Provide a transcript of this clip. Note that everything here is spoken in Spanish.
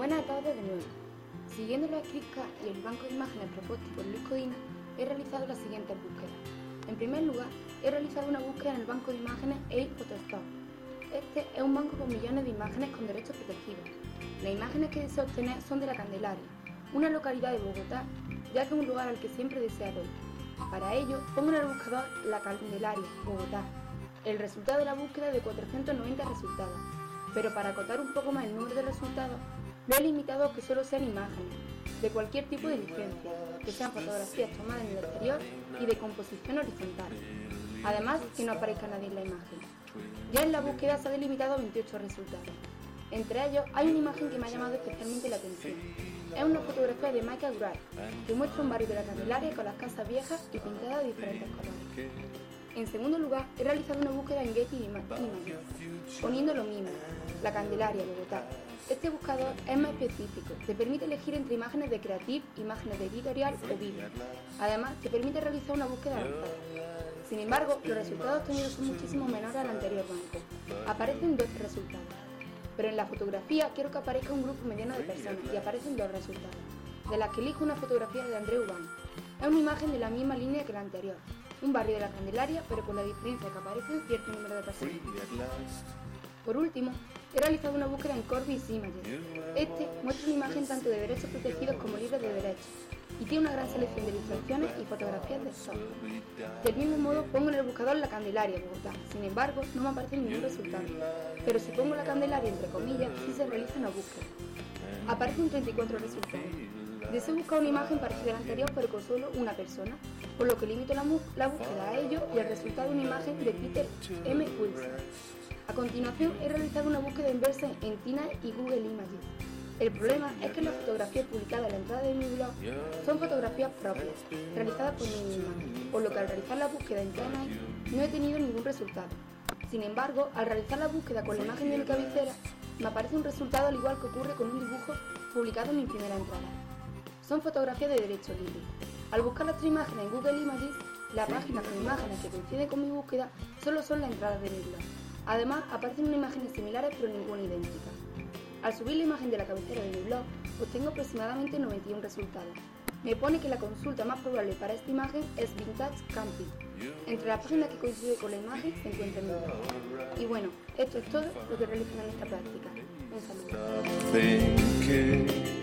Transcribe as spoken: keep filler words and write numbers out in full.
Buenas tardes de nuevo. Siguiendo la script y el banco de imágenes propuesto por Luis Codina, he realizado las siguientes búsquedas. En primer lugar, he realizado una búsqueda en el banco de imágenes ePhotoshop. Este es un banco con millones de imágenes con derechos protegidos. Las imágenes que deseo obtener son de La Candelaria, una localidad de Bogotá, ya que es un lugar al que siempre he deseado ir. Para ello, pongo en el buscador La Candelaria, Bogotá. El resultado de la búsqueda es de cuatrocientos noventa resultados, pero para acotar un poco más el número de resultados, lo he limitado a que solo sean imágenes, de cualquier tipo de licencia, que sean fotografías tomadas en el exterior y de composición horizontal. Además, que no aparezca nadie en la imagen. Ya en la búsqueda se ha delimitado a veintiocho resultados. Entre ellos, hay una imagen que me ha llamado especialmente la atención. Es una fotografía de Michael Wright, que muestra un barrio de La Candelaria con las casas viejas y pintadas de diferentes colores. En segundo lugar, he realizado una búsqueda en Getty Images, poniendo lo mismo, La Candelaria, Bogotá. Este buscador es más específico, te permite elegir entre imágenes de Creative, imágenes de editorial o vídeo. Además, te permite realizar una búsqueda avanzada. Sin embargo, los resultados obtenidos son muchísimo menores al anterior banco. Aparecen doce resultados. Pero en la fotografía quiero que aparezca un grupo mediano de personas y aparecen dos resultados, de las que elijo una fotografía de Andreu Ubán. Es una imagen de la misma línea que la anterior, un barrio de La Candelaria, pero con la diferencia que aparecen cierto número de personas. Por último, he realizado una búsqueda en Corbis Images. Este muestra una imagen tanto de derechos protegidos como libres de derechos, y tiene una gran selección de ilustraciones y fotografías de stock. Del mismo modo, pongo en el buscador La Candelaria, Bogotá. Sin embargo, no me aparece ningún resultado. Pero si pongo La Candelaria entre comillas, sí se realiza una búsqueda. Aparecen treinta y cuatro resultados. Deseo buscar una imagen parecida a la anterior, pero con solo una persona, por lo que limito la, la búsqueda a ello y el resultado es una imagen de Peter M. Wilson. A continuación, he realizado una búsqueda inversa en Tina y Google Images. El problema es que las fotografías publicadas a la entrada de mi blog son fotografías propias, realizadas por mí misma, por lo que al realizar la búsqueda en Tina no he tenido ningún resultado. Sin embargo, al realizar la búsqueda con la imagen de mi cabecera, me aparece un resultado al igual que ocurre con un dibujo publicado en mi primera entrada. Son fotografías de derecho libre. Al buscar las tres imágenes en Google Images, la página con imágenes que coinciden con mi búsqueda solo son las entradas de mi blog. Además, aparecen unas imágenes similares pero ninguna idéntica. Al subir la imagen de la cabecera de mi blog, obtengo aproximadamente noventa y uno resultados. Me pone que la consulta más probable para esta imagen es Vintage Camping. Entre las páginas que coinciden con la imagen se encuentra mi blog. Y bueno, esto es todo lo que realizan en esta práctica. Un saludo.